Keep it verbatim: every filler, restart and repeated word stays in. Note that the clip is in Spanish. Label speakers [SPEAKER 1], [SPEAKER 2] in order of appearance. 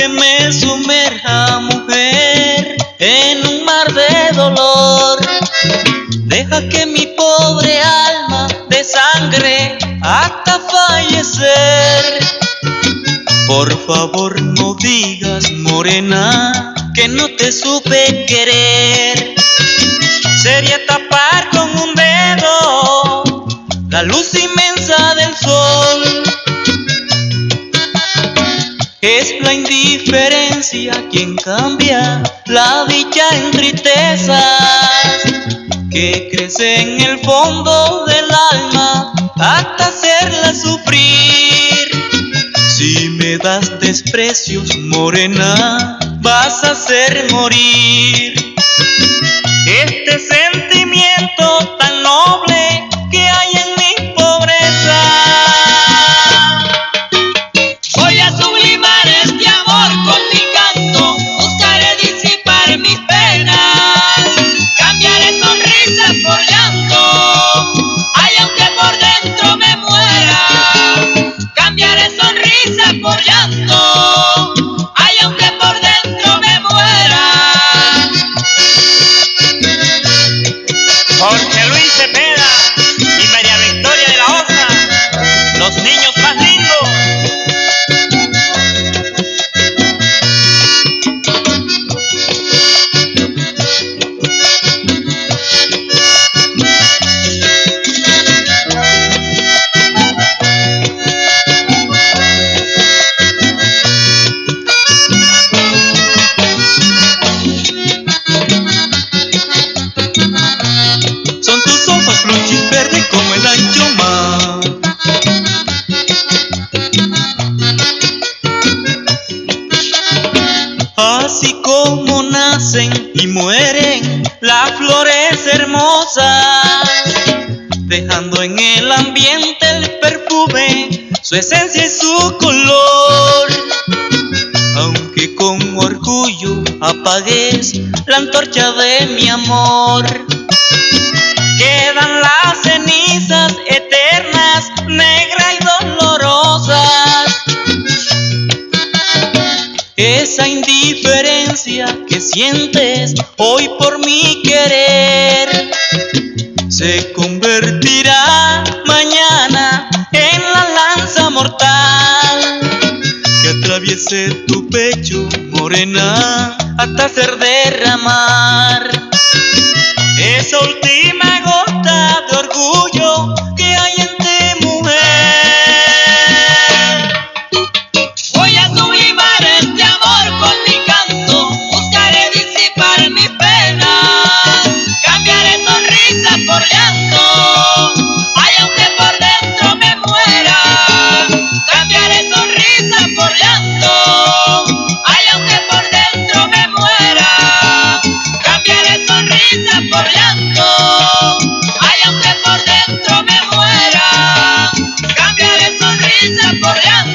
[SPEAKER 1] que me sumerja, mujer, en un mar de dolor. Deja que mi pobre alma desangre hasta fallecer. Por favor no digas, morena, que no te supe querer. Sería tapar con un dedo la luz inmensa del sol. Es la indiferencia quien cambia la dicha en tristezas que crece en el fondo del alma hasta hacerla sufrir. Si me das desprecios, morena, vas a hacer morir este sentimiento tan noble que hay en mi pobreza. Voy a sublimar este amor con mi canto, buscaré disipar mis penas, cambiaré sonrisas por llanto, ay, aunque por dentro me muera. Cambiaré sonrisas por llanto, ay, aunque por dentro me muera. Jorge Luis Cepeda y María Victoria de la Osa, los niños más lindos. Son tus ojos bluchis verdes como el ancho mar. Así como nacen y mueren las flores hermosas, dejando en el ambiente el perfume, su esencia y su color. Aunque con orgullo apagues la antorcha de mi amor, quedan las cenizas eternas, negras y dolorosas. Esa indiferencia que sientes hoy por mi querer se convertirá mañana en la lanza mortal que atraviese tu pecho, morena, hasta hacer derramar esa última gota de orgullo que hay en ti, mujer. Voy a sublimar este amor con mi canto, buscaré disipar mis penas, cambiaré sonrisas por llanto, ay, aunque por dentro me muera. Cambiaré sonrisas por llanto, ay, aunque por dentro me muera. Cambiaré sonrisas por llanto, ay, aunque por dentro me muera. Cambiaré sonrisas por llanto.